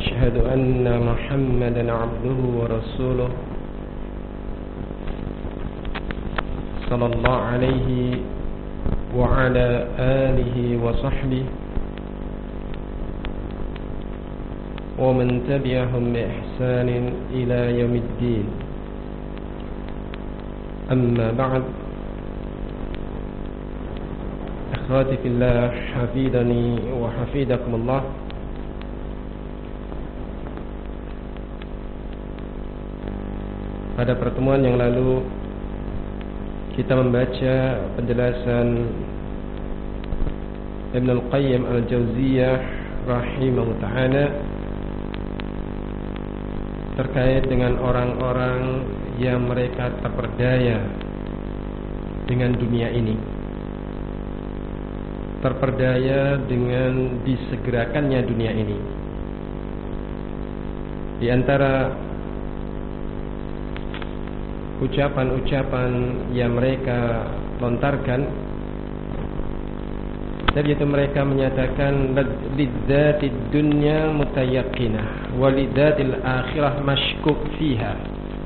وأشهد أن محمدا عبده ورسوله صلى الله عليه وعلى آله وصحبه ومن تبعهم بإحسان إلى يوم الدين. أما بعد، أخواتي في الله حفيدني وحفيدكم الله. Pada pertemuan yang lalu kita membaca penjelasan Ibn Al-Qayyim Al-Jauziyah rahimahullah ta'ala terkait dengan orang-orang yang mereka terperdaya dengan dunia ini, terperdaya dengan disegerakannya dunia ini. Di antara ucapan-ucapan yang mereka lontarkan, yaitu mereka menyatakan lidzatid dunya mutayaqqinah walidzatil akhirah mashkuk fiha.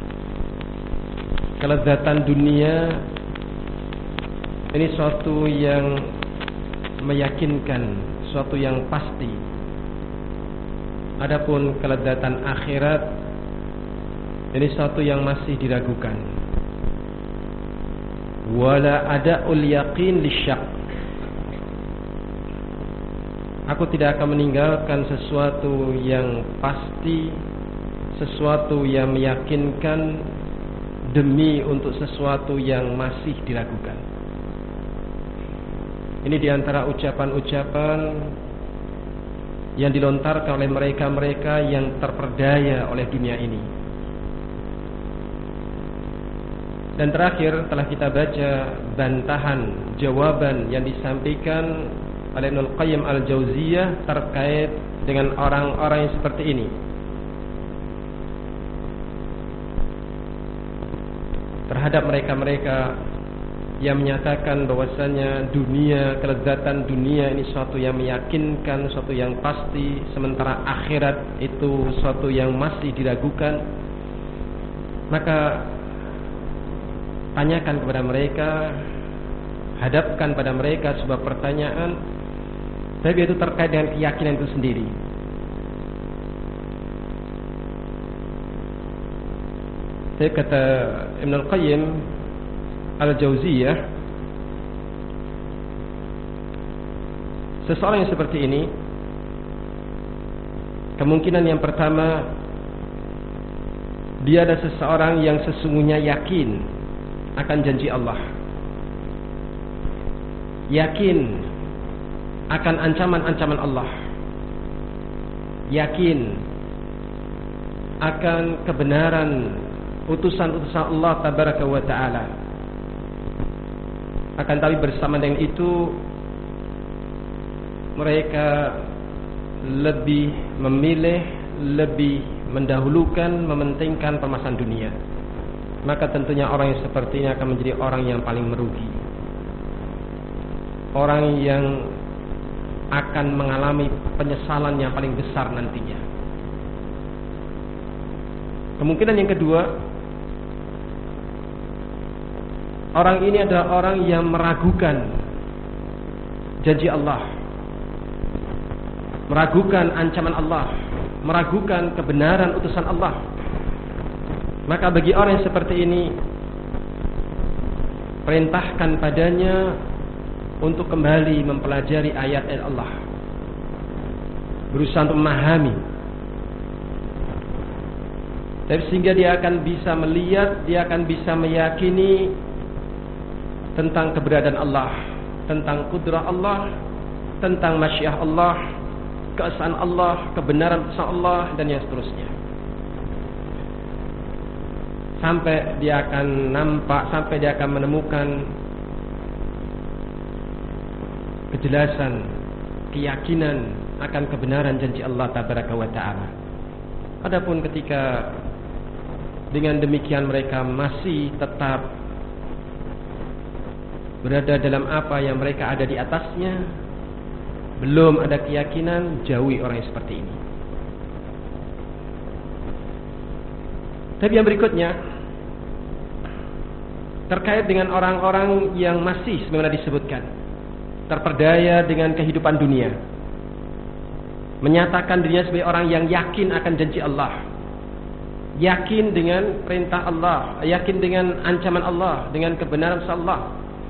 Kelezatan dunia ini suatu yang meyakinkan, suatu yang pasti. Adapun kelezatan akhirat ini suatu yang masih diragukan. Wala ada'ul yaqin lisyak. Aku tidak akan meninggalkan sesuatu yang pasti, sesuatu yang meyakinkan demi untuk sesuatu yang masih diragukan. Ini diantara ucapan-ucapan yang dilontarkan oleh mereka-mereka yang terperdaya oleh dunia ini. Dan terakhir telah kita baca bantahan jawaban yang disampaikan oleh Ibnu Al-Qayyim Al-Jauziyah terkait dengan orang-orang yang seperti ini. Terhadap mereka-mereka yang menyatakan bahwasanya dunia, kelezatan dunia ini suatu yang meyakinkan, suatu yang pasti, sementara akhirat itu suatu yang masih diragukan. Maka tanyakan kepada mereka, hadapkan pada mereka sebuah pertanyaan, tapi itu terkait dengan keyakinan itu sendiri. Saya kata Ibn Al-Qayyim Al-Jauziyah, seseorang yang seperti ini, kemungkinan yang pertama, dia adalah seseorang yang sesungguhnya yakin akan janji Allah, yakin akan ancaman-ancaman Allah, yakin akan kebenaran utusan-utusan Allah tabaraka wa ta'ala. Akan tapi bersama dengan itu mereka lebih memilih, lebih mendahulukan, mementingkan permasalahan dunia. Maka tentunya orang yang seperti ini akan menjadi orang yang paling merugi, orang yang akan mengalami penyesalan yang paling besar nantinya. Kemungkinan yang kedua, orang ini adalah orang yang meragukan janji Allah, meragukan ancaman Allah, meragukan kebenaran utusan Allah. Maka bagi orang yang seperti ini, perintahkan padanya untuk kembali mempelajari ayat-ayat Allah, berusaha untuk memahami, sehingga dia akan bisa melihat, dia akan bisa meyakini tentang keberadaan Allah, tentang kudrah Allah, tentang masyiah Allah, keesaan Allah, kebenaran utusan Allah, dan yang seterusnya. Sampai dia akan nampak, sampai dia akan menemukan kejelasan, keyakinan akan kebenaran janji Allah tabaraka wa ta'ala. Adapun ketika dengan demikian mereka masih tetap berada dalam apa yang mereka ada di atasnya, belum ada keyakinan, jauhi orang yang seperti ini. Tapi yang berikutnya terkait dengan orang-orang yang masih sebagaimana disebutkan terperdaya dengan kehidupan dunia, menyatakan dirinya sebagai orang yang yakin akan janji Allah, yakin dengan perintah Allah, yakin dengan ancaman Allah, dengan kebenaran Allah.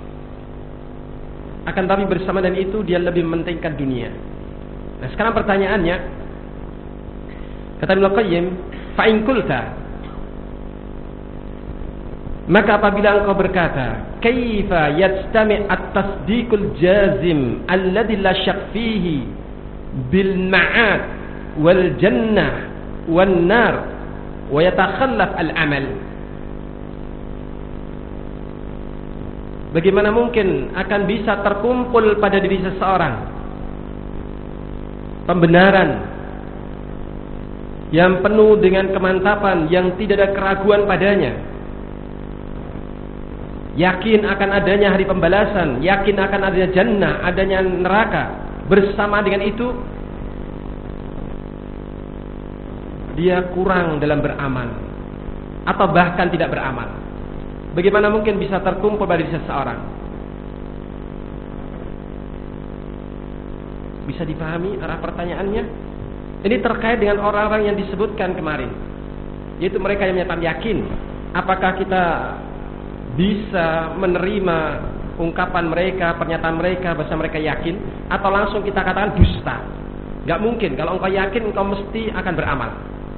Akan tapi bersama dengan itu dia lebih mementingkan dunia. Nah, sekarang pertanyaannya, kata Ibnu Qayyim, fa in qulta, maka apabila engkau berkata, kaifa yastami' at-tasdiqul jazim alladhi la syak fihi bil ma'ad wal jannah wan nar wa yatakhallaf al amal. Bagaimana mungkin akan bisa terkumpul pada diri seseorang pembenaran yang penuh dengan kemantapan, yang tidak ada keraguan padanya, yakin akan adanya hari pembalasan, yakin akan adanya jannah, adanya neraka. Bersama dengan itu dia kurang dalam beramal atau bahkan tidak beramal. Bagaimana mungkin bisa terkumpul pada diri seseorang? Bisa dipahami arah pertanyaannya? Ini terkait dengan orang-orang yang disebutkan kemarin, yaitu mereka yang menyatakan yakin. Apakah kita bisa menerima ungkapan mereka, pernyataan mereka, bahasa mereka yakin, atau langsung kita katakan dusta? Gak mungkin. Kalau engkau yakin, engkau mesti akan beramal.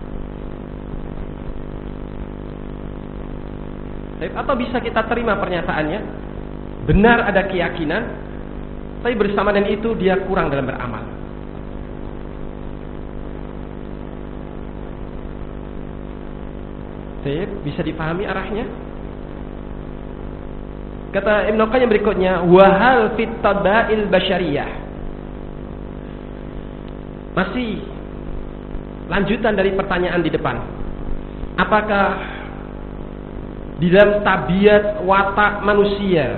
Atau bisa kita terima pernyataannya, benar ada keyakinan, tapi bersama dengan itu dia kurang dalam beramal. Bisa dipahami arahnya? Kata Ibnu Qayyim berikutnya, wahal fit tabail basyariyah. Masih lanjutan dari pertanyaan di depan. Apakah di dalam tabiat watak manusia,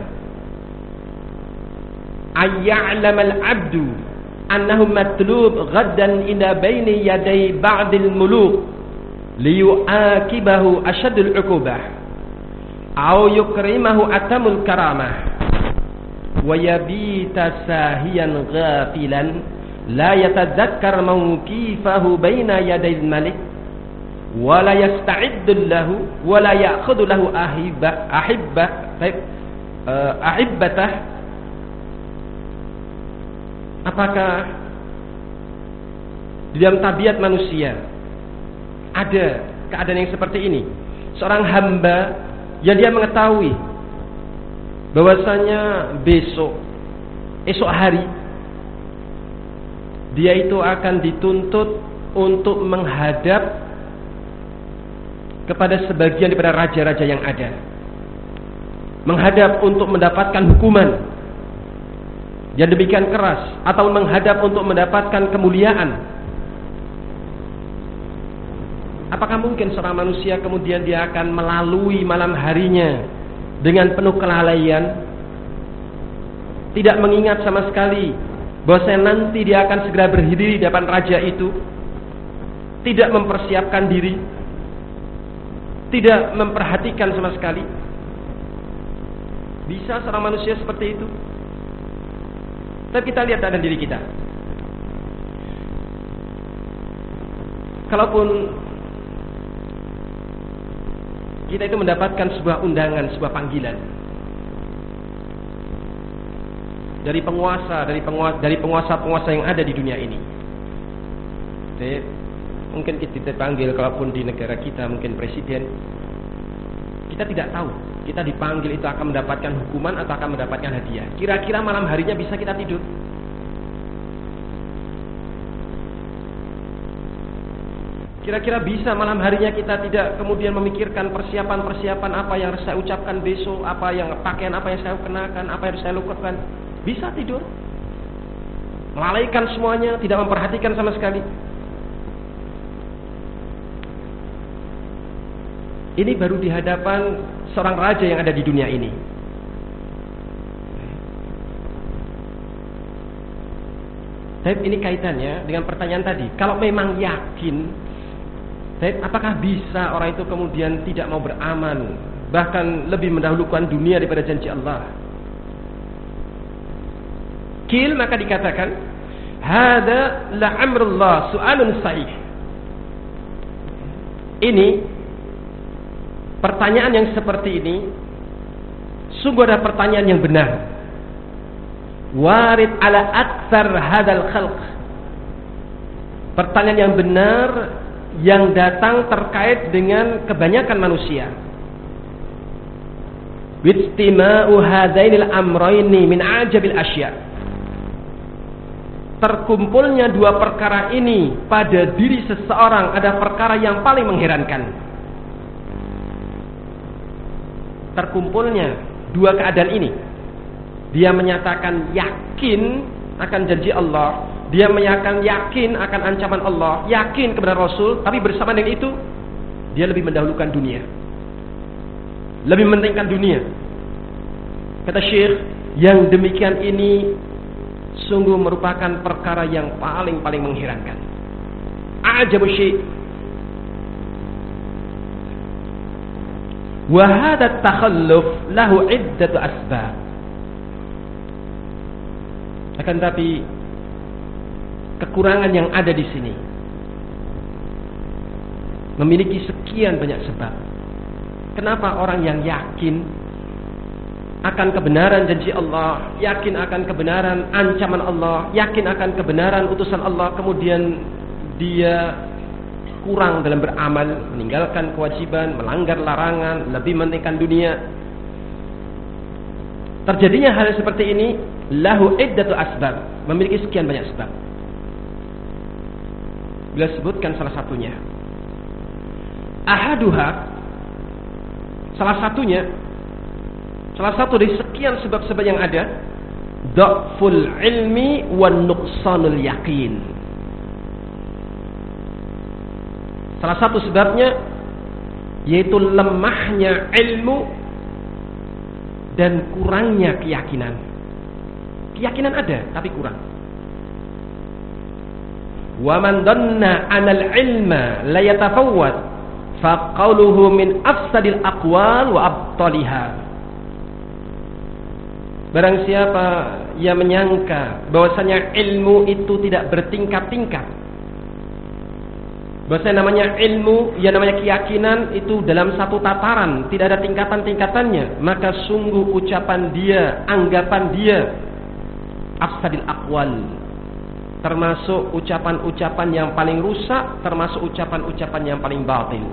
ayya'lam al-'abdu annahu matlub ghaddan ila baini yaday ba'dil muluk liyu'akibahu asyadul 'uqubah aw yukrimahu atamul karamah wa yabita sahiyan ghafilan la yatadzakkar mawqifahu baina yaday malik wala yasta'iddu lahu wala ya'khudhu lahu ahibbatah. Apakah di dalam tabiat manusia ada keadaan yang seperti ini? Seorang hamba yang dia mengetahui bahwasanya esok hari dia itu akan dituntut untuk menghadap kepada sebagian daripada raja-raja yang ada, menghadap untuk mendapatkan hukuman yang demikian keras, atau menghadap untuk mendapatkan kemuliaan. Apakah mungkin seorang manusia kemudian dia akan melalui malam harinya dengan penuh kelalaian, tidak mengingat sama sekali bahwa nanti dia akan segera berdiri di depan raja itu, tidak mempersiapkan diri, tidak memperhatikan sama sekali? Bisa seorang manusia seperti itu? Tapi kita lihat keadaan diri kita. Kalaupun kita itu mendapatkan sebuah undangan, sebuah panggilan dari penguasa-penguasa yang ada di dunia ini. Mungkin kita dipanggil, kalaupun di negara kita mungkin presiden. Kita tidak tahu kita dipanggil itu akan mendapatkan hukuman atau akan mendapatkan hadiah. Kira-kira malam harinya bisa kita tidur? Kira-kira bisa malam harinya kita tidak kemudian memikirkan persiapan-persiapan apa yang harus saya ucapkan besok, apa yang pakaian apa yang saya kenakan, apa yang harus saya lakukan? Bisa tidur? Melalaikan semuanya, tidak memperhatikan sama sekali. Ini baru di hadapan seorang raja yang ada di dunia ini. Tapi ini kaitannya dengan pertanyaan tadi. Kalau memang yakin, apakah bisa orang itu kemudian tidak mau beramal, bahkan lebih mendahulukan dunia daripada janji Allah? Qil, maka dikatakan, hada la amrullah su'alun sahih. Ini pertanyaan yang seperti ini sungguh adalah pertanyaan yang benar. Warid ala aktsar hadal khalq. Pertanyaan yang benar yang datang terkait dengan kebanyakan manusia. Wijtima'u hadainil amrayni min ajabil asya. Terkumpulnya dua perkara ini pada diri seseorang ada perkara yang paling mengherankan. Terkumpulnya dua keadaan ini. Dia menyatakan yakin akan janji Allah, dia menyatakan yakin akan ancaman Allah, yakin kepada Rasul, tapi bersama dengan itu dia lebih mendahulukan dunia, lebih mementingkan dunia. Kata Syekh, yang demikian ini sungguh merupakan perkara yang paling mengherankan. Ajabu syai'. Wa hadha takhalluf lahu iddatu asbab. Akan tapi kekurangan yang ada di sini memiliki sekian banyak sebab. Kenapa orang yang yakin akan kebenaran janji Allah, yakin akan kebenaran ancaman Allah, yakin akan kebenaran utusan Allah, kemudian dia kurang dalam beramal, meninggalkan kewajiban, melanggar larangan, lebih mementingkan dunia? Terjadinya hal seperti ini lahu iddatu asbab, memiliki sekian banyak sebab. Bila sebutkan salah satunya, ahaduha, salah satu dari sekian sebab-sebab yang ada, dha'ful ilmi wan nuqsanul yaqin. Salah satu sebabnya yaitu lemahnya ilmu dan kurangnya keyakinan. Keyakinan ada tapi kurang. Wa man dhanna 'anal ilma la yatafawwat fa qawluhu min afsadil aqwal wa abtaliha. Barang siapa yang menyangka bahwasanya ilmu itu tidak bertingkat-tingkat, bahwasanya namanya ilmu, ya namanya keyakinan itu dalam satu tataran, tidak ada tingkatan-tingkatannya, maka sungguh ucapan dia, anggapan dia afsadil aqwal, termasuk ucapan-ucapan yang paling rusak, termasuk ucapan-ucapan yang paling batil.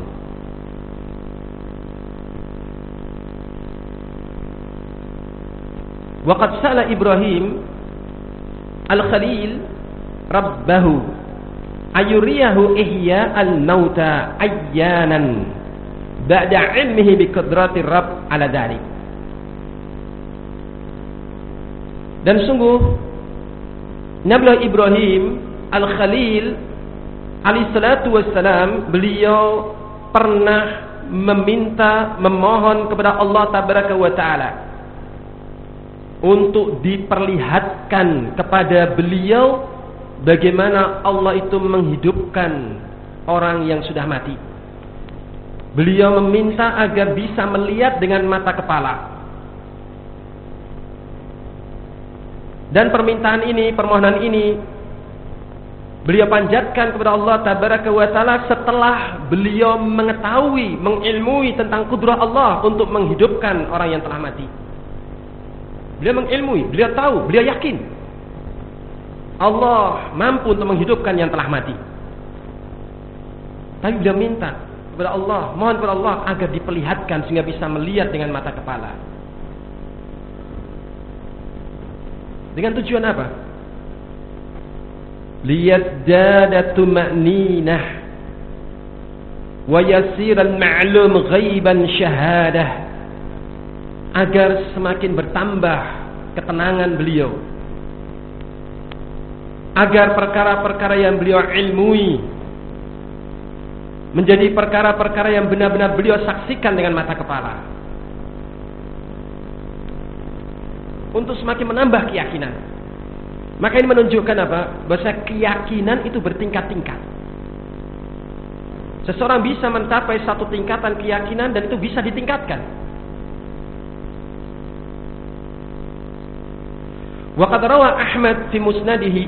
Waqad sa'ala Ibrahim al-Khalil rabbahu ayuriyahu ihya al-mauta ayyanan ba'da ilmihi bi qudratir rabb ala dhalik. Dan sungguh Nabi Ibrahim al-Khalil alaihi salatu wassalam, beliau pernah memohon kepada Allah tabaraka wa taala untuk diperlihatkan kepada beliau bagaimana Allah itu menghidupkan orang yang sudah mati. Beliau meminta agar bisa melihat dengan mata kepala. Dan permohonan ini beliau panjatkan kepada Allah tabaraka wa taala setelah beliau mengetahui, mengilmui tentang kudrah Allah untuk menghidupkan orang yang telah mati. Beliau mengilmui, beliau tahu, beliau yakin Allah mampu untuk menghidupkan yang telah mati. Tapi beliau minta kepada Allah, mohon kepada Allah agar diperlihatkan sehingga bisa melihat dengan mata kepala. Dengan tujuan apa? Liyazdada tuma'ninah wa yasiral ma'lum ghaiban syahadah, agar semakin bertambah ketenangan beliau, agar perkara-perkara yang beliau ilmui menjadi perkara-perkara yang benar-benar beliau saksikan dengan mata kepala, untuk semakin menambah keyakinan. Maka ini menunjukkan apa? Bahwa keyakinan itu bertingkat-tingkat. Seseorang bisa mencapai satu tingkatan keyakinan dan itu bisa ditingkatkan. Wa qad rawa Ahmad fi musnadihi,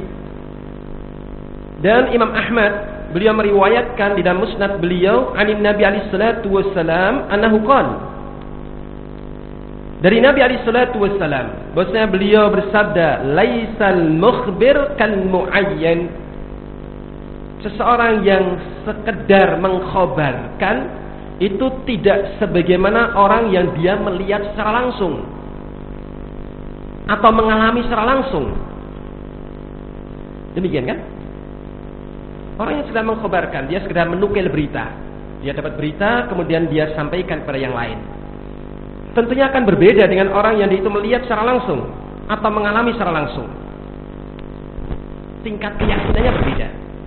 dan Imam Ahmad beliau meriwayatkan di dalam musnad beliau anin Nabi alaihi salatu wassalam annahu qala, dari Nabi alaihi salatu wassalam bahwasanya beliau bersabda, laisal mukhbir kal muayyan, seseorang yang sekedar mengkhabarkan itu tidak sebagaimana orang yang dia melihat secara langsung atau mengalami secara langsung. Demikian kan? Orang yang sedang mengkhabarkan, dia sekedar menukil berita. Dia dapat berita, kemudian dia sampaikan kepada yang lain. Tentunya akan berbeda dengan orang yang itu melihat secara langsung atau mengalami secara langsung. Tingkat keyakinannya berbeda.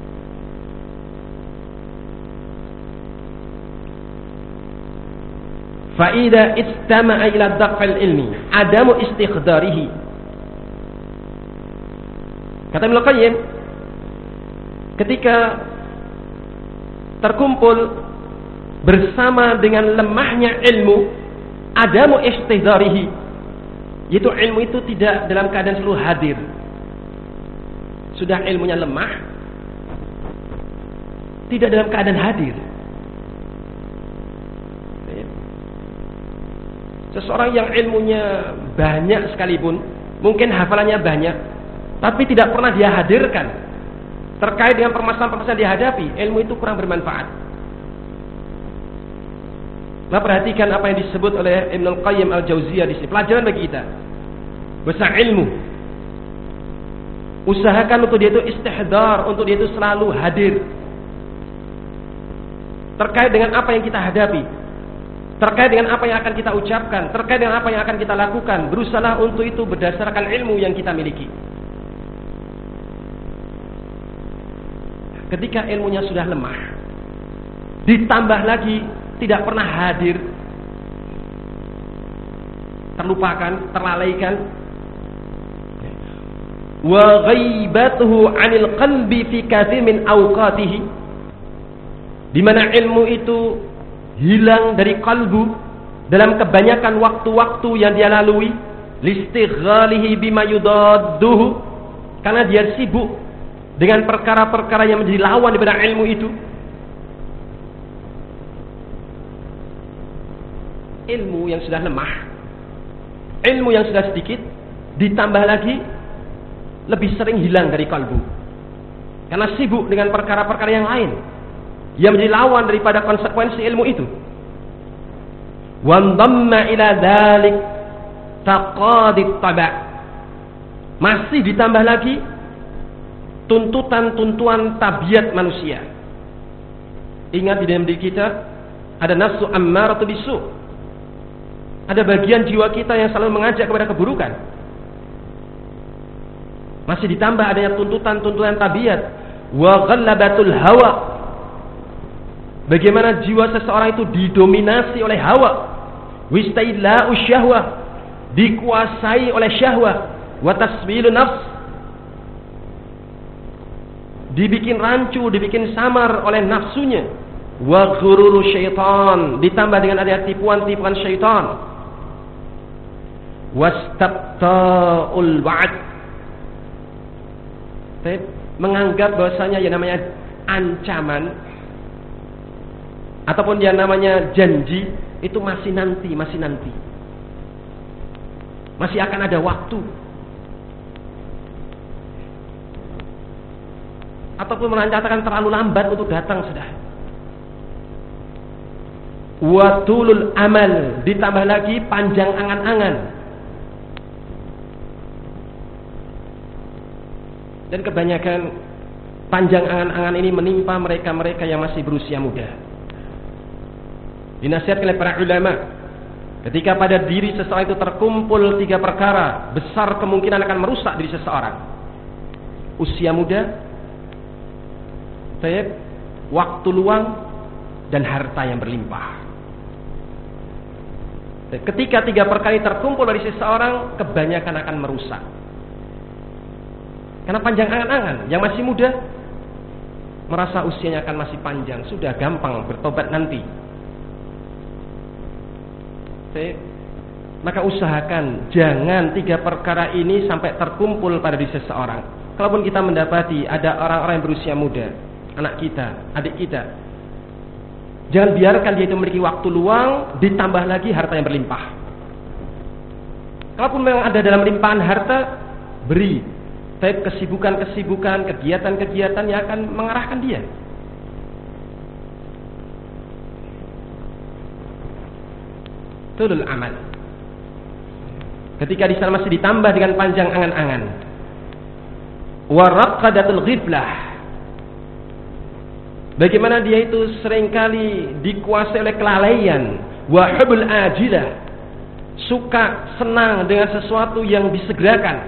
Fa'idha istama'a ila dhaqfil ilmi adamu istikhdarihi. Kata Ibnu Qayyim, ketika terkumpul bersama dengan lemahnya ilmu, adamu istikhdarihi, yaitu ilmu itu tidak dalam keadaan selalu hadir. Sudah ilmunya lemah, tidak dalam keadaan hadir. Seseorang yang ilmunya banyak sekalipun, mungkin hafalannya banyak, tapi tidak pernah dia hadirkan terkait dengan permasalahan-permasalahan yang dihadapi, ilmu itu kurang bermanfaat. Nah, perhatikan apa yang disebut oleh Ibnu Qayyim al-Jauziyah di sini, pelajaran bagi kita. Besar ilmu, usahakan untuk dia itu istihdar, untuk dia itu selalu hadir terkait dengan apa yang kita hadapi, terkait dengan apa yang akan kita ucapkan, terkait dengan apa yang akan kita lakukan. Berusaha untuk itu berdasarkan ilmu yang kita miliki. Ketika ilmunya sudah lemah, ditambah lagi tidak pernah hadir, terlupakan, terlalaikan, wa ghaibatuhu 'anil qalbi fi katsir min awqatihi, di mana ilmu itu hilang dari kalbu dalam kebanyakan waktu-waktu yang dia lalui, listighalihi bima yudadduhu, karena dia sibuk dengan perkara-perkara yang menjadi lawan daripada ilmu itu. Ilmu yang sudah lemah, ilmu yang sudah sedikit, ditambah lagi lebih sering hilang dari kalbu karena sibuk dengan perkara-perkara yang lain yang menjadi lawan daripada konsekuensi ilmu itu. Wandamma ila dzalik taqadit taba', masih ditambah lagi tuntutan-tuntuan tabiat manusia. Ingat, di dalam diri kita ada nafsu ammaratu bisu', ada bagian jiwa kita yang selalu mengajak kepada keburukan. Masih ditambah adanya tuntutan-tuntutan tabiat. Wa ghallabatul hawa, bagaimana jiwa seseorang itu didominasi oleh hawa. Wistaila'u syahwah, dikuasai oleh syahwah. Wa tasbilun nafs, dibikin rancu, dibikin samar oleh nafsunya. Wa ghururu syaitan, ditambah dengan adanya tipuan-tipuan syaitan. Wastabta'ul wa'ad, menganggap bahwasanya yang namanya ancaman ataupun yang namanya janji itu masih nanti, masih akan ada waktu, ataupun menyatakan terlalu lambat untuk datang sudah. Watulul amal, ditambah lagi panjang angan-angan. Dan kebanyakan panjang angan-angan ini menimpa mereka-mereka yang masih berusia muda. Dinasihatkan oleh para ulama, ketika pada diri seseorang itu terkumpul 3 perkara, besar kemungkinan akan merusak diri seseorang. Usia muda, waktu luang, dan harta yang berlimpah. Ketika 3 perkara ini terkumpul dari seseorang, kebanyakan akan merusak. Karena panjang angan-angan, yang masih muda merasa usianya akan masih panjang, sudah gampang bertobat nanti. Maka usahakan jangan 3 perkara ini sampai terkumpul pada diri seseorang. Kalaupun kita mendapati ada orang-orang yang berusia muda, anak kita, adik kita, jangan biarkan dia itu memiliki waktu luang, ditambah lagi harta yang berlimpah. Kalaupun memang ada dalam limpahan harta, beri. Tapi kesibukan-kesibukan, kegiatan-kegiatan yang akan mengarahkan dia. Tulul amal. Ketika di sana masih ditambah dengan panjang angan-angan. Waraqadatul ghiblah. Bagaimana dia itu seringkali dikuasai oleh kelalaian. Wahubul ajilah. Suka, senang dengan sesuatu yang disegerakan.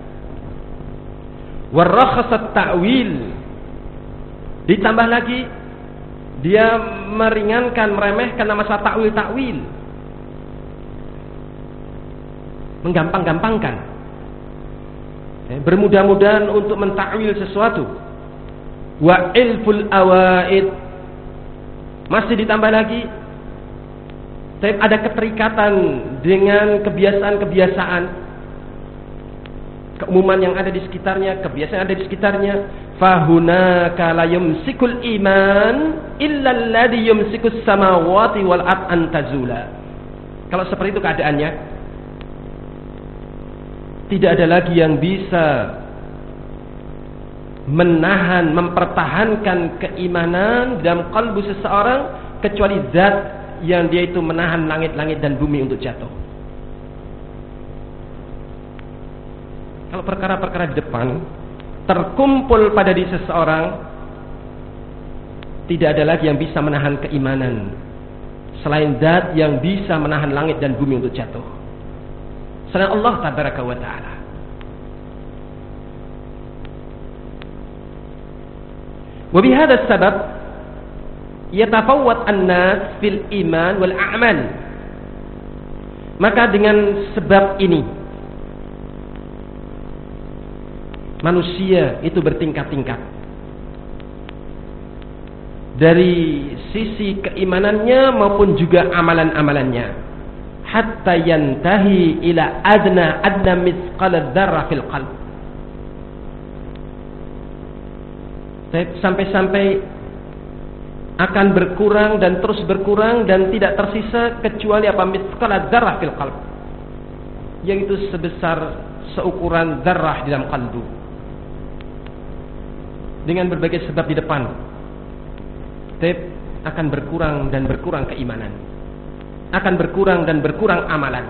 Warakhasat ta'wil. Ditambah lagi dia meringankan, meremehkan masalah takwil-takwil, menggampang-gampangkan, bermudah-mudahan untuk mentakwil sesuatu. Wa ilful awaid. Masih ditambah lagi ada keterikatan dengan kebiasaan-kebiasaan, keumuman yang ada di sekitarnya, kebiasaan yang ada di sekitarnya. Fahunaka la yumsikul iman illa alladhi yumsikus samawati wal ard an tazula. Kalau seperti itu keadaannya, tidak ada lagi yang bisa menahan, mempertahankan keimanan dalam kalbu seseorang kecuali zat yang dia itu menahan langit-langit dan bumi untuk jatuh. Kalau perkara-perkara di depan terkumpul pada diri seseorang, tidak ada lagi yang bisa menahan keimanan selain zat yang bisa menahan langit dan bumi untuk jatuh, selain Allah tabaraka wa ta'ala. Wa bihadha sabab yatafawwat an-nas fil iman wal a'mal. Maka dengan sebab ini manusia itu bertingkat-tingkat dari sisi keimanannya maupun juga amalan-amalannya, hatta yantahi ila adna mithqala dzarrah fil qalb. Sampai-sampai akan berkurang dan terus berkurang dan tidak tersisa kecuali apa? Mithqala dzarrah fil qalb, yaitu sebesar seukuran dzarrah di dalam kalbu. Dengan berbagai sebab di depan, akan berkurang dan berkurang keimanan, akan berkurang dan berkurang amalan,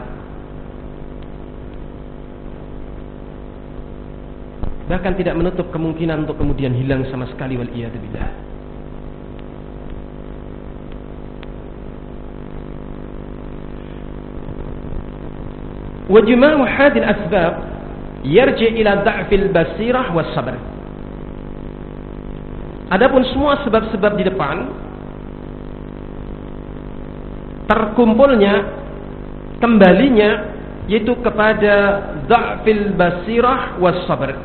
bahkan tidak menutup kemungkinan untuk kemudian hilang sama sekali, wal iyad billah. Wa juma'u hadhihi al-asbab yarji ila dha'fil basirah was sabr. Adapun semua sebab-sebab di depan terkumpulnya, kembalinya yaitu kepada dha'fil basirah was sabr,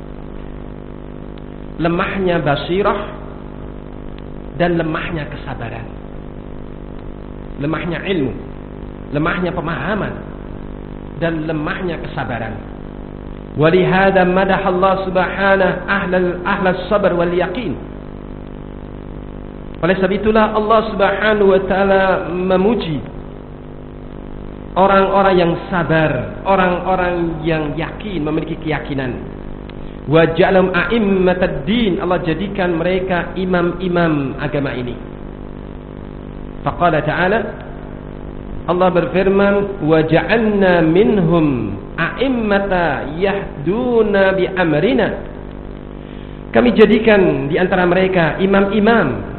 lemahnya basirah dan lemahnya kesabaran, lemahnya ilmu, lemahnya pemahaman dan lemahnya kesabaran. Walihada madaha Allah subhanahu ahlal sabr wal yaqin. Oleh sebab itulah Allah subhanahu wa ta'ala memuji orang-orang yang sabar, orang-orang yang yakin, memiliki keyakinan. Wa ja'alahum a'immatad din. Allah jadikan mereka imam-imam agama ini. Faqala ta'ala, Allah berfirman, wa ja'alna minhum a'immata yahduna bi amrina. Kami jadikan di antara mereka imam-imam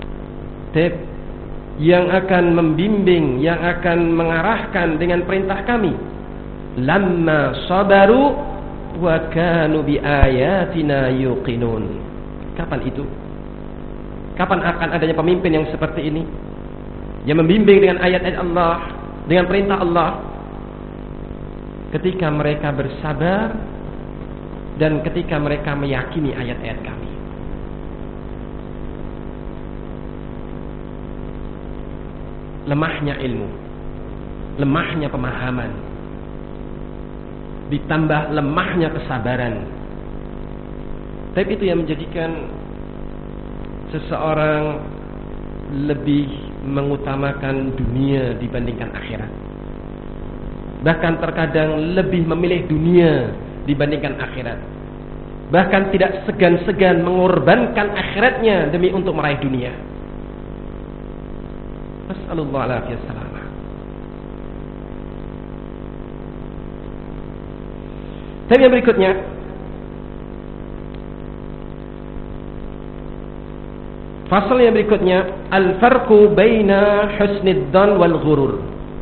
yang akan membimbing, yang akan mengarahkan dengan perintah kami. Lamma sabaru wa kanu bi ayatina yuqinun. Kapan itu? Kapan akan adanya pemimpin yang seperti ini, yang membimbing dengan ayat-ayat Allah, dengan perintah Allah? Ketika mereka bersabar dan ketika mereka meyakini ayat-ayat kami. lemahnya ilmu, lemahnya pemahaman, ditambah lemahnya kesabaran. Tapi itu yang menjadikan seseorang lebih mengutamakan dunia dibandingkan akhirat. Bahkan terkadang lebih memilih dunia dibandingkan akhirat. Bahkan tidak segan-segan mengorbankan akhiratnya demi untuk meraih dunia. Nasallallahu alaihi wasallam. Tapi yang berikutnya, fasal yang berikutnya, al-farqu baina husnidzan wal ghurur.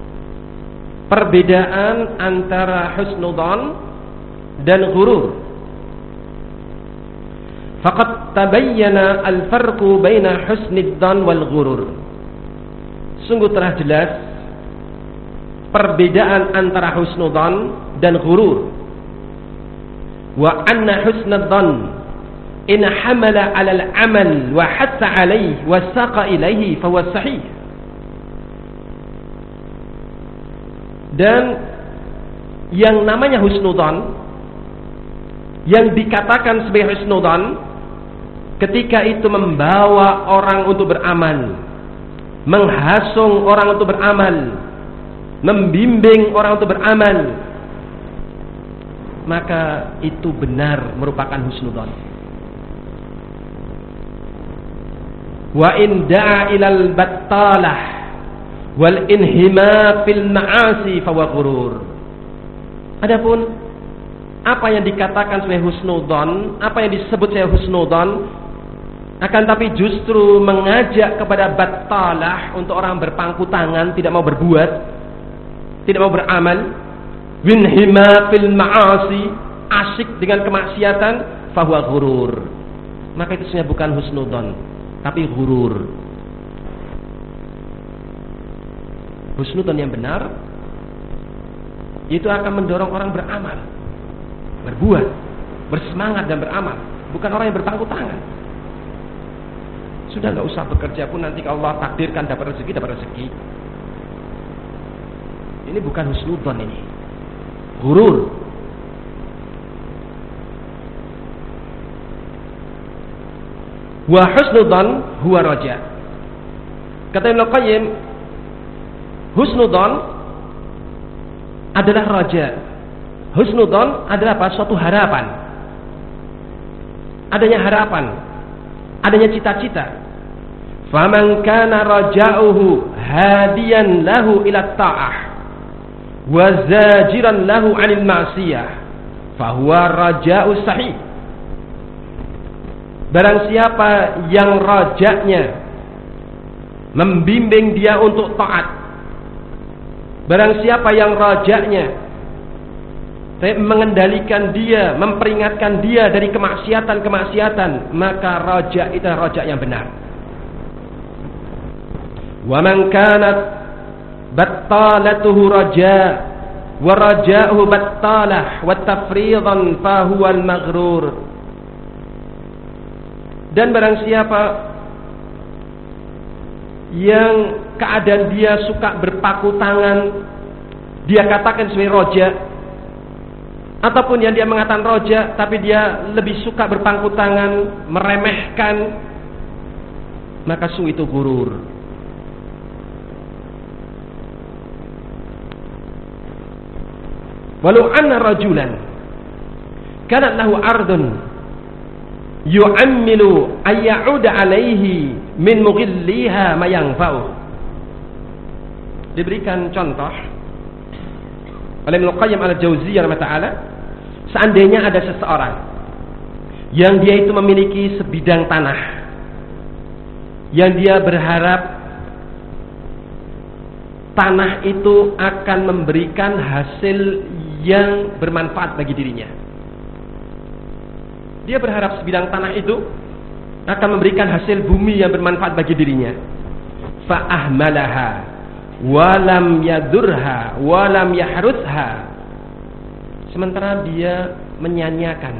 Perbedaan antara husnudzan dan ghurur. Faqad tabayyana al-farqu baina husnidzan wal ghurur. Sungguh telah jelas perbedaan antara husnudzan dan ghurur. Wa anna husnudzan in hamala 'ala al-'amal wa hatta 'alayhi wa saqa ilayhi fa huwa sahih. Dan yang namanya husnudzan, yang dikatakan sebagai husnudzan, ketika itu membawa orang untuk beramal, menghasung orang untuk beramal, membimbing orang untuk beramal, maka itu benar merupakan husnudzan. Wa in da'a ilal battalah wal inhima fil ma'asi fa huwa ghurur. Adapun apa yang dikatakan sebagai husnudzan, apa yang disebut sebagai husnudzan, akan tapi justru mengajak kepada battalah, untuk orang berpangku tangan, tidak mau berbuat, tidak mau beramal, winhima fil ma'asi, asyik dengan kemaksiatan, fa huwa ghurur. Maka itu sebenarnya bukan husnudzan, tapi ghurur. Husnudzan yang benar itu akan mendorong orang beramal, berbuat, bersemangat dan beramal, bukan orang yang berpangku tangan. Sudah nggak usah bekerja pun, nanti kalau Allah takdirkan dapat rezeki, dapat rezeki. Ini bukan husnudzan, ini ghurur. Wa husnudzan huwa raja. Kata Ibnu Qayyim, husnudzan adalah raja. Husnudzan adalah apa? Suatu harapan. Adanya harapan, adanya cita-cita. Faman kana raja'uhu hadiyan lahu ila ta'ah wa zajiran lahu 'anil ma'siyah fa huwa raja'u sahih. Barang siapa yang rajaknya membimbing dia untuk taat, barang siapa yang rajaknya mengendalikan dia, memperingatkan dia dari kemaksiatan-kemaksiatan, maka rajak itu rajak yang benar. Wa man kanat battalatuhu raja wa raja'uhu battalah wa tafridan fa huwa al-maghrur. Dan barang siapa yang keadaan dia suka berpaku tangan, dia katakan sebagai roja, ataupun yang dia mengatakan roja tapi dia lebih suka berpangku tangan, meremehkan, maka sungguh itu ghurur. Walau anna rajulan kanat lahu ardun yu'ammilu ayya'uda alaihi min mughilliha ma yanfa'u. Diberikan contoh oleh Ibnu Qayyim al-Jauziyah rahimahullah, seandainya ada seseorang yang dia itu memiliki sebidang tanah yang dia berharap tanah itu akan memberikan hasil yang bermanfaat bagi dirinya. Dia berharap sebidang tanah itu akan memberikan hasil bumi yang bermanfaat bagi dirinya. Fa ahmalaha wa lam yadurha wa lam yahrutha. Sementara dia menyanyiakan,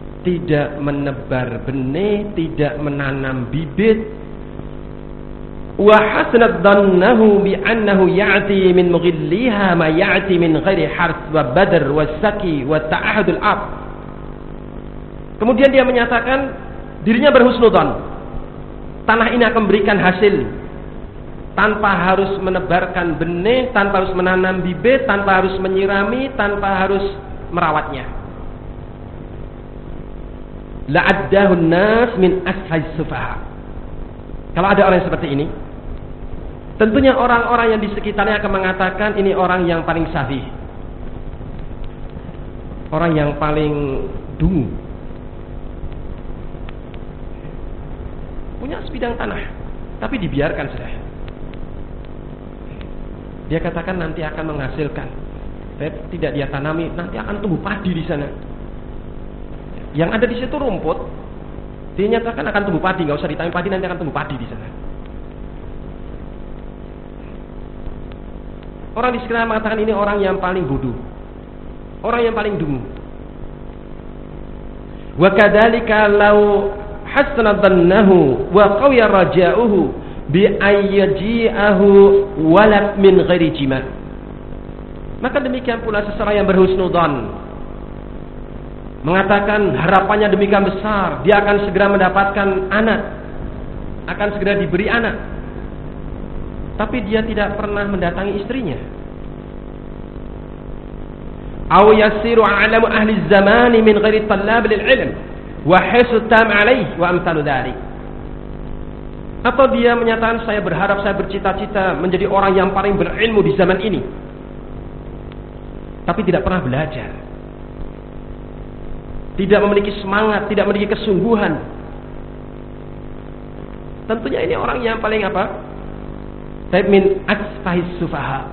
tidak menebar benih, tidak menanam bibit, wa hasanat dhannahu bi annahu ya'ti min mughilliha ma ya'ti min ghairi harth wa badr wa saki wa ta'ahudul ab. Kemudian dia menyatakan dirinya berhusnudzon, tanah ini akan memberikan hasil tanpa harus menebarkan benih, tanpa harus menanam bibit, tanpa harus menyirami, tanpa harus merawatnya. La'addahu an-nas min ashaj sufaha. Kalau ada orang seperti ini, tentunya orang-orang yang di sekitarnya akan mengatakan ini orang yang paling safih, orang yang paling dungu, punya sebidang tanah tapi dibiarkan sudah. Dia katakan nanti akan menghasilkan, tidak dia tanami, nanti akan tumbuh padi di sana. Yang ada di situ rumput, dia nyatakan akan tumbuh padi, nggak usah ditanam padi, nanti akan tumbuh padi di sana. Orang di sekitar mengatakan ini orang yang paling bodoh, orang yang paling dungu. Wa kadzalika law hasana dhannahu wa qawiya raja'uhu bi ayyaji'ahu walad min ghairi jima'. Maka demikian pula seseorang yang berhusnudzon, mengatakan harapannya demikian besar, dia akan segera mendapatkan anak, akan segera diberi anak, tapi dia tidak pernah mendatangi istrinya. Aw yasiru a'lamu ahli zamani min ghairi talab lil ilm wa hisu tam alaih wa amsalu dzalik. Atau dia menyatakan saya berharap, saya bercita-cita menjadi orang yang paling berilmu di zaman ini, tapi tidak pernah belajar, tidak memiliki semangat, tidak memiliki kesungguhan. Tentunya ini orang yang paling apa? Min asfahis sufaha.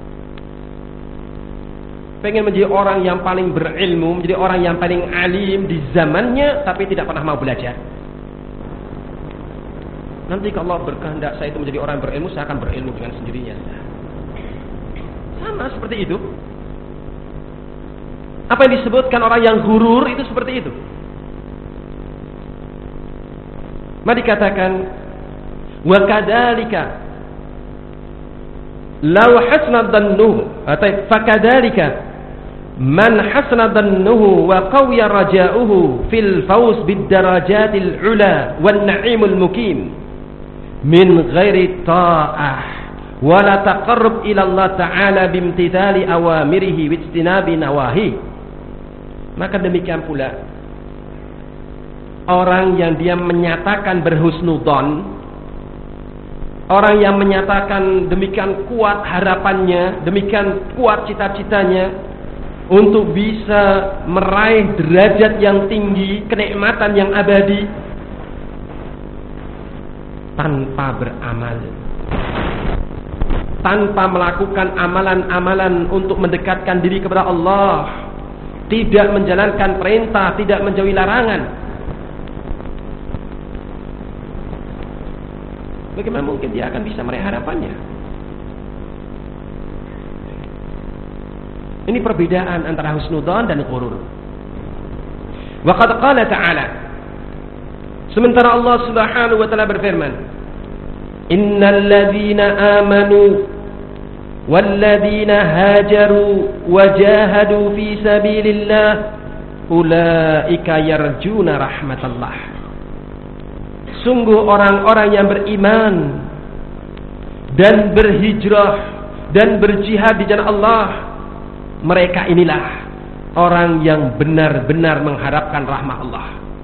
Pengen menjadi orang yang paling berilmu, menjadi orang yang paling alim di zamannya, tapi tidak pernah mau belajar. Nanti kalau Allah berkehendak saya itu menjadi orang berilmu, saya akan berilmu dengan sendirinya. Sama seperti itu. Apa yang disebutkan orang yang gurur itu seperti itu. Mari dikatakan wa kadzalika law hasana dhannuhu atau fakadzalika man hasana dhannuhu wa qawiya raja'uhu fil fawz bid darajatil ula wan na'imul mukim min ghairi ta'ah wala taqarrub ila Allah ta'ala bimtithali awamirihi wa ijtinabi nawahi. Maka demikian pula orang yang dia menyatakan berhusnudzon, orang yang menyatakan demikian kuat harapannya, demikian kuat cita-citanya untuk bisa meraih derajat yang tinggi, kenikmatan yang abadi, tanpa beramal, tanpa melakukan amalan-amalan untuk mendekatkan diri kepada Allah, tidak menjalankan perintah, tidak menjauhi larangan, bagaimana mungkin dia akan bisa meraih harapannya? Ini perbedaan antara husnudzon dan ghurur. Wa qad qala ta'ala, sementara Allah Subhanahu wa taala berfirman, innal ladzina amanu wal ladzina hajaru wa jahadu fi sabilillah ulaika yarjuna rahmatallah. Sungguh orang-orang yang beriman dan berhijrah dan berjihad di jalan Allah, mereka inilah orang yang benar-benar mengharapkan rahmat Allah.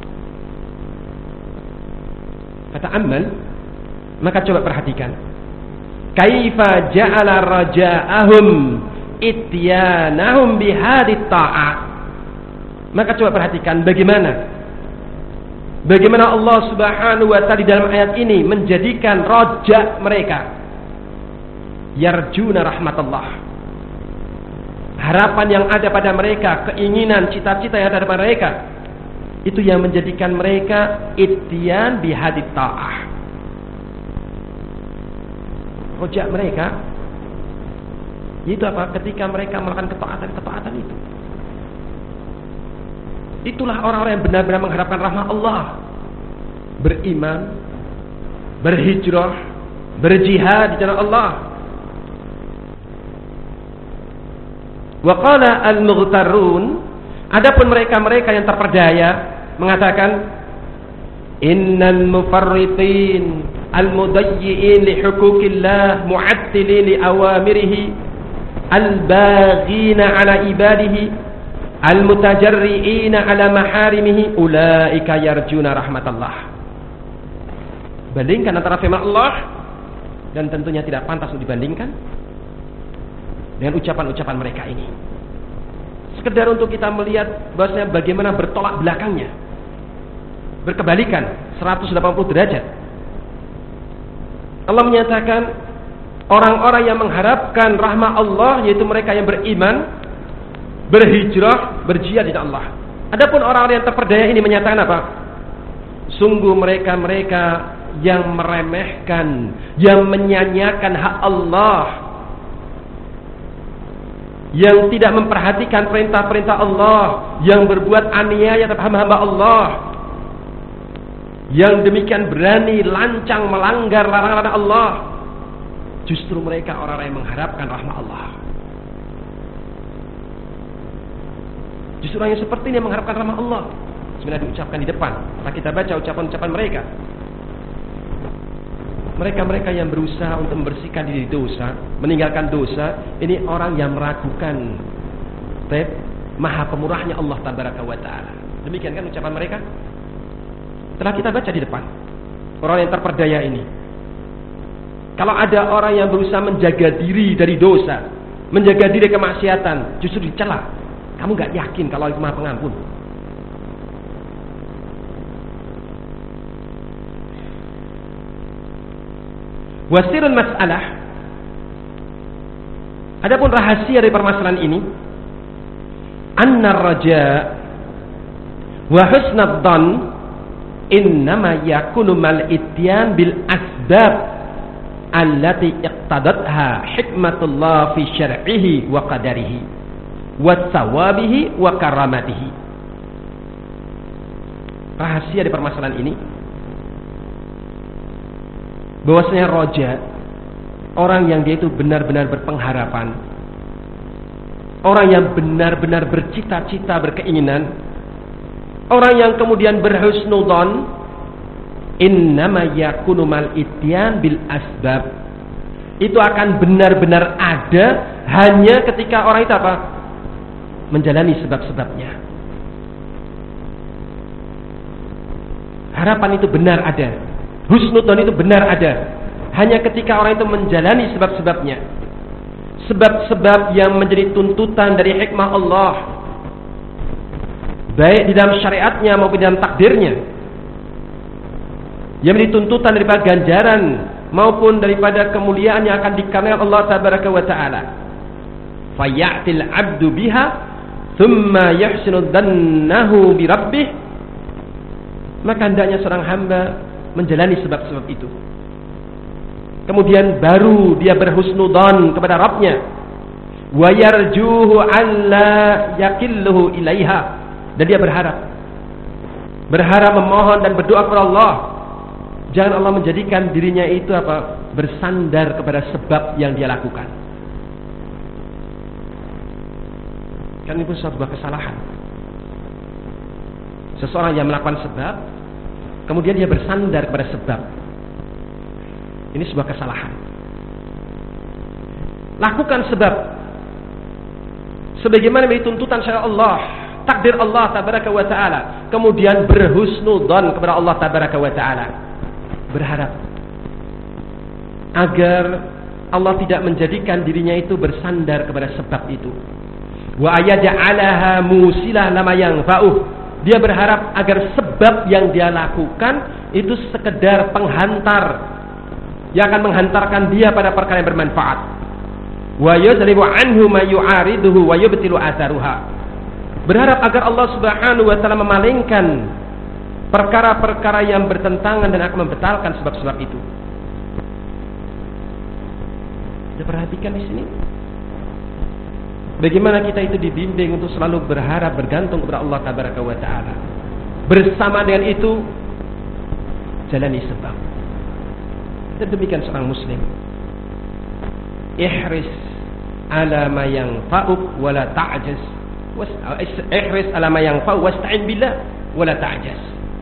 Kata amal, maka coba perhatikan, kaifa ja'ala raja'ahum ityanahum bihadit ta'at. Maka coba perhatikan bagaimana Allah Subhanahu wa ta'ala di dalam ayat ini menjadikan raja mereka yarjuna rahmatullah. Harapan yang ada pada mereka, keinginan, cita-cita yang ada pada mereka, itu yang menjadikan mereka ityan bihadit ta'ah. Rojak mereka itu apa? Ketika mereka melakukan ketaatan itu. Itulah orang-orang yang benar-benar mengharapkan rahmat Allah, beriman, berhijrah, berjihad di jalan Allah. Wa qala al-mughtarun, adapun mereka-mereka yang terperdaya mengatakan, innal mufarritin al-mudayyi'in li hukukillah mu'attilin li awamirihi al-baghina ala ibadihi al-mutajarri'ina ala maharimihi ulaika yarjuna rahmatallah. Bandingkan antara firman Allah, dan tentunya tidak pantas untuk dibandingkan dengan ucapan-ucapan mereka ini. Sekedar untuk kita melihat bahwasanya bagaimana bertolak belakangnya, berkebalikan 180 derajat. Allah menyatakan orang-orang yang mengharapkan rahmat Allah, yaitu mereka yang beriman, berhijrah, berjihad di jalan Allah. Adapun orang-orang yang terperdaya ini menyatakan apa? Sungguh mereka-mereka yang meremehkan, yang menyanyiakan hak Allah, yang tidak memperhatikan perintah-perintah Allah, yang berbuat aniaya terhadap hamba-hamba Allah, yang demikian berani lancang melanggar larangan Allah. Justru mereka orang-orang yang mengharapkan rahmat Allah. Justru orang yang seperti ini yang mengharapkan rahmat Allah. Sebenarnya diucapkan di depan. Setelah kita baca ucapan-ucapan mereka, mereka-mereka yang berusaha untuk membersihkan diri dosa, meninggalkan dosa, ini orang yang meragukan maha pemurahnya Allah tabaraka wa ta'ala. Demikian kan ucapan mereka? Setelah kita baca di depan, orang yang terperdaya ini, kalau ada orang yang berusaha menjaga diri dari dosa, menjaga diri kemaksiatan, justru dicela. Kamu gak yakin kalau itu maha pengampun? Wasirul mas'alah, adapun rahasia dari permasalahan ini, annar raja wa husnad dhan innama yakunu mal ityan bil asbab allati iqtadatha hikmatullah fi syar'ihi wa qadarihi wa thawabihi wa karamatihi. Rahasia dari permasalahan ini, bahwasanya roja, orang yang dia itu benar-benar berpengharapan, orang yang benar-benar bercita-cita, berkeinginan, orang yang kemudian berhusnudzon, innama yakunu mal ityan bil asbab, itu akan benar-benar ada hanya ketika orang itu apa? Menjalani sebab-sebabnya. Harapan itu benar ada, husnudzon itu benar ada hanya ketika orang itu menjalani sebab-sebabnya, sebab-sebab yang menjadi tuntutan dari hikmah Allah, baik di dalam syariatnya maupun di dalam takdirnya, yang menjadi tuntutan daripada ganjaran maupun daripada kemuliaan yang akan dikarenakan Allah tabaraka wa ta'ala. Fayatil abdu biha thumma yahsinu dhannahu bi rabbih, maka hendaknya seorang hamba menjalani sebab-sebab itu, kemudian baru dia berhusnudzon kepada Rabbnya, wa yarjuhu alla yakilluhu ilaiha, dan dia berharap memohon dan berdoa kepada Allah, jangan Allah menjadikan dirinya itu apa? Bersandar kepada sebab yang dia lakukan. Kan itu sebuah kesalahan. Seseorang yang melakukan sebab, kemudian dia bersandar kepada sebab, ini sebuah kesalahan. Lakukan sebab sebagaimana menjadi tuntutan syariat Allah, takdir Allah tabaraka wa ta'ala, kemudian berhusnudzon kepada Allah tabaraka wa ta'ala, berharap agar Allah tidak menjadikan dirinya itu bersandar kepada sebab itu. Wa ayaja'alaha musilah lama yanfa'uh, dia berharap agar sebab yang dia lakukan itu sekedar penghantar yang akan menghantarkan dia pada perkara yang bermanfaat. Wa yuzlibu anhu ma yu'ariduhu wa yubtilu atharuha, berharap agar Allah Subhanahu wa taala memalingkan perkara-perkara yang bertentangan dan akan membatalkan sebab-sebab itu. Kita perhatikan di sini bagaimana kita itu dibimbing untuk selalu berharap, bergantung kepada Allah tabaraka wa ta'ala. Bersama dengan itu, jalani sebab. Dan demikian seorang muslim. Ihris ala ma yanfa'uk wa la ta'jaz. Ihris ala ma yanfa'uk wasta'in billah wa la ta'jaz.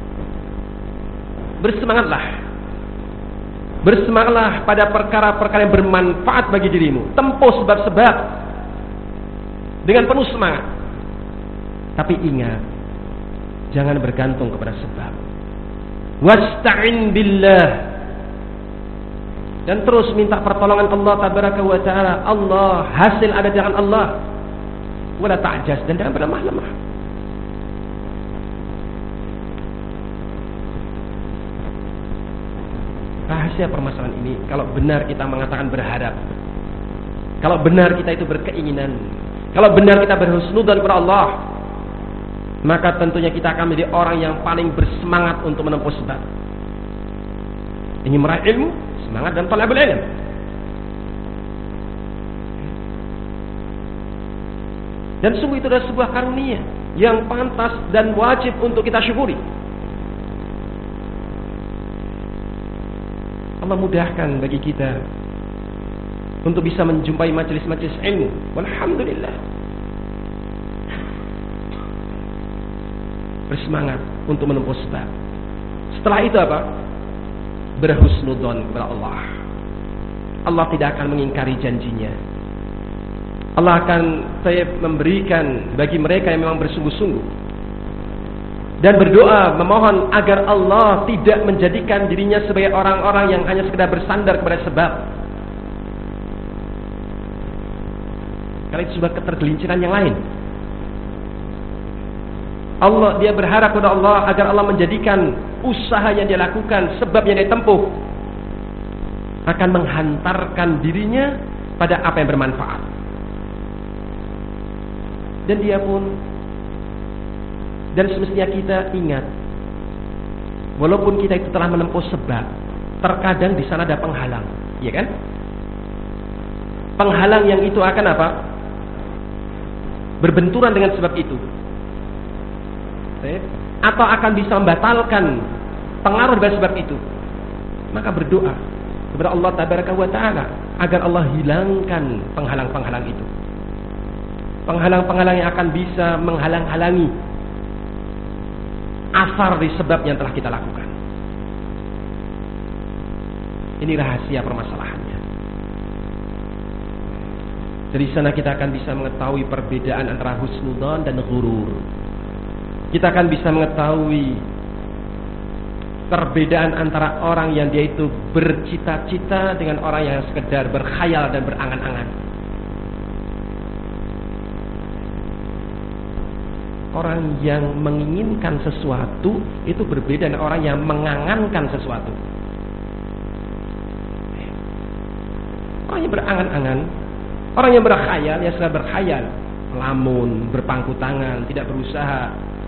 Bersemangatlah pada perkara-perkara yang bermanfaat bagi dirimu. Tempuh sebab-sebab dengan penuh semangat. Tapi ingat, jangan bergantung kepada sebab. Wasta'in billah. Dan terus minta pertolongan Allah tabaraka wa ta'ala. Allah, hasil ada di tangan Allah. Wala ta'jaz, dan jangan berlemah-lemah. Rahasia permasalahan ini, kalau benar kita mengatakan berharap, kalau benar kita itu berkeinginan, kalau benar kita berhusnudzon kepada Allah, maka tentunya kita akan menjadi orang yang paling bersemangat untuk menempuh sebab. Ingin meraih ilmu, semangat dan talabul ilm. Dan sungguh itu adalah sebuah karunia yang pantas dan wajib untuk kita syukuri. Allah mudahkan bagi kita untuk bisa menjumpai majelis-majelis ilmu. Walhamdulillah. Bersemangat untuk menempuh sebab. Setelah itu apa? Berhusnudzon kepada Allah. Allah tidak akan mengingkari janjinya. Allah akan memberikan bagi mereka yang memang bersungguh-sungguh dan berdoa memohon agar Allah tidak menjadikan dirinya sebagai orang-orang yang hanya sekedar bersandar kepada sebab. Karena itu sebuah ketergelinciran yang lain. Dia berharap kepada Allah agar Allah menjadikan usaha yang dia lakukan, sebab yang dia tempuh akan menghantarkan dirinya pada apa yang bermanfaat. Dan semestinya kita ingat, walaupun kita itu telah menempuh sebab, terkadang di sana ada penghalang, ya kan? Penghalang yang itu akan apa? Berbenturan dengan sebab itu, atau akan bisa membatalkan pengaruh dari sebab itu. Maka berdoa kepada Allah tabaraka wa ta'ala agar Allah hilangkan penghalang-penghalang itu, penghalang-penghalang yang akan bisa menghalang-halangi asar di sebab yang telah kita lakukan. Ini rahasia permasalahannya. Dari sana kita akan bisa mengetahui perbedaan antara husnudzon dan ghurur. Kita akan bisa mengetahui perbedaan antara orang yang dia itu bercita-cita dengan orang yang sekedar berkhayal dan berangan-angan. Orang yang menginginkan sesuatu itu berbeda dengan orang yang mengangankan sesuatu. Orang yang berangan-angan, orang yang berkhayal, ya sudah berkhayal, melamun, berpangku tangan, tidak berusaha.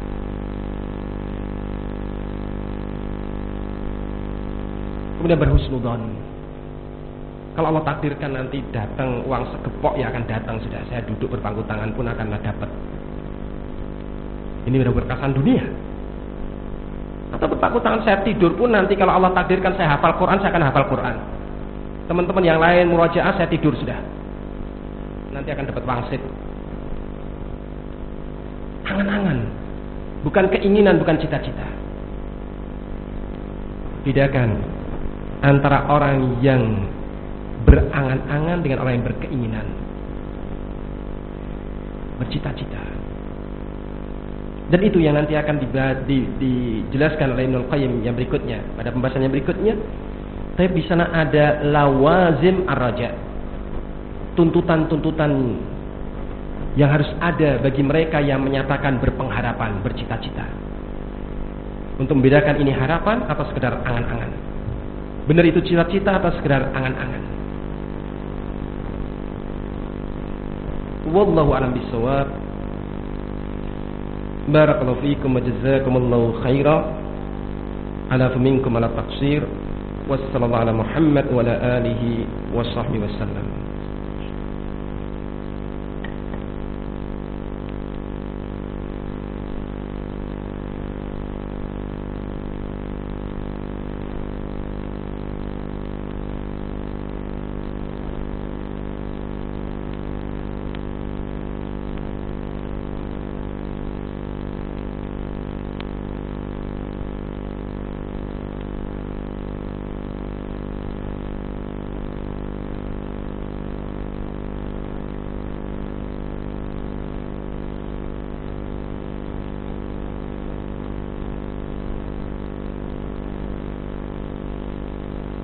Kemudian berhusnudzon. Kalau Allah takdirkan nanti datang uang segepok, ya akan datang sudah. Saya duduk berpangku tangan pun akan dapat. Ini udah berkesan dunia. Atau berpangku tangan saya tidur pun nanti kalau Allah takdirkan saya hafal Quran, saya akan hafal Quran. Teman-teman yang lain murojaah, saya tidur sudah. Nanti akan dapat wangsit. Angan-angan, bukan keinginan, bukan cita-cita. Bedakan antara orang yang berangan-angan dengan orang yang berkeinginan, bercita-cita. Dan itu yang nanti akan dijelaskan oleh Ibnul Qayyim yang berikutnya, pada pembahasan yang berikutnya. Tapi di sana ada lawazim ar-raja, tuntutan-tuntutan yang harus ada bagi mereka yang menyatakan berpengharapan, bercita-cita, untuk membedakan ini harapan atau sekedar angan-angan, benar itu cita-cita atau sekedar angan-angan. Wallahu a'lam bishawab. Barakallahu fiikum wa jazakumullahu khairan ala faminkum ala taqsir. Wassallallahu ala Muhammad wa ala alihi wa sahbihi wasallam.